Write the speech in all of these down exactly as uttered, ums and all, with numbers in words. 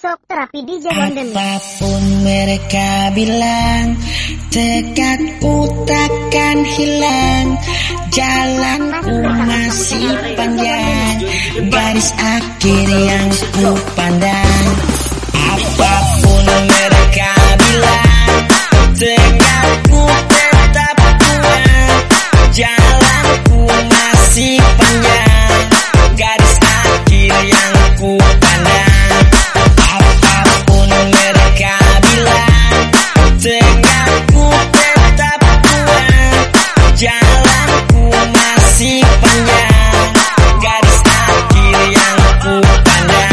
Sok terapi D J Gondem. Apapun mereka bilang, tekadku takkan hilang. Jalanku masih panjang, garis akhir yang ku pandang. Apapun mereka bilang, tekadku tetap kuat. Jalanku masih panjang, garis akhir yang ku pandang. Apapun mereka bilang, tekadku tetap kuat. Jalanku masih panjang, garis akhir yang ku pandang.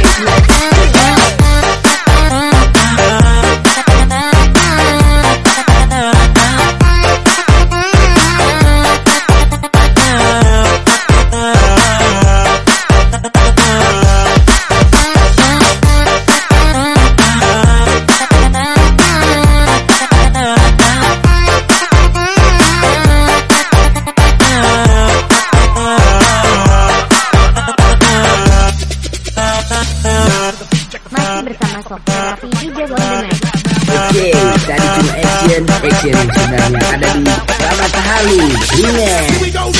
Masih bersama Sok terapi D J Gondem. Oke, tadi cuma action, action yang sebenarnya ada di Ramata Halu. Remix.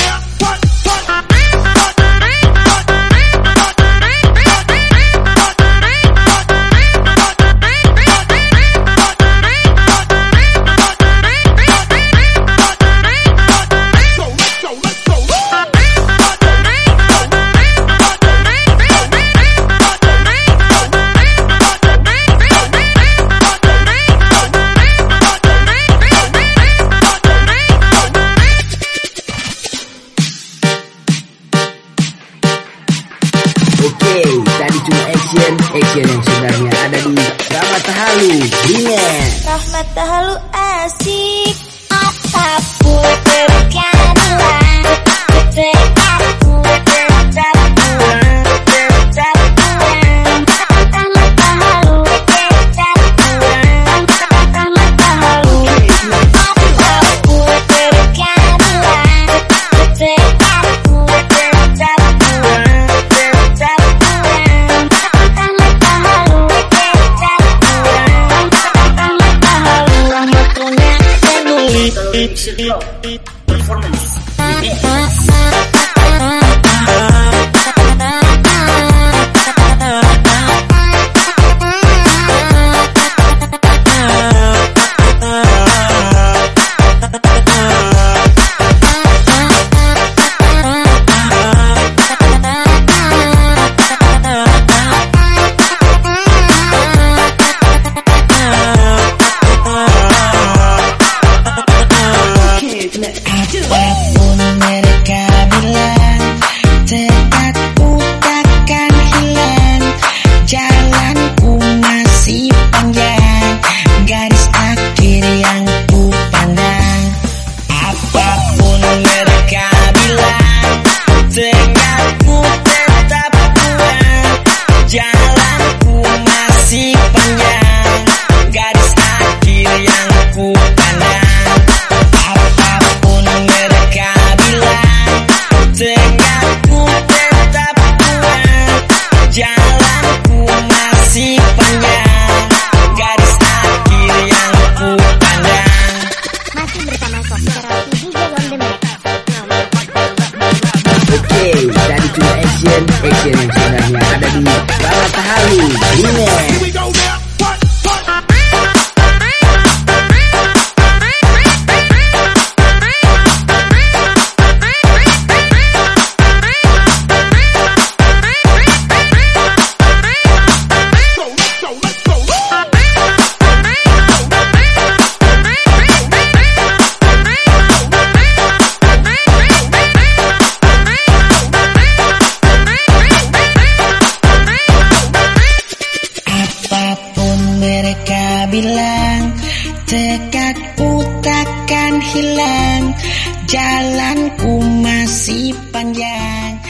Oke, tadi cuma action, action yang sebenarnya ada di Ramata Halu. Remix. Ramata Halu asik. Apapun mereka bilang, tekadku tetap kuat, tetap kuat. Ramata Halu tetap kuat, Ramata Halu. Apapun mereka bilang, tekadku tetap kuat, tetap kuat. Ramata Halu tetap kuat, Ramata Halu. Waktunya peduli. Performance. Apapun mereka bilang, tekadku takkan hilang. Jalanku masih panjang, garis akhir yang ku pandang. Apapun mereka bilang, tekadku tetap kuat. Jalanku masih panjang, garis akhir yang ku pandang. Apapun mereka bilang, tekadku tetap kuat. Jalanku masih panjang, garis akhir yang ku pandang. Masih bersama Sok terapi D J Gondem. Oke, tadi cuma action, action yang sebenarnya ada di Ramata Halu. Remix. Apapun mereka bilang, tekadku takkan hilang. Jalanku masih panjang.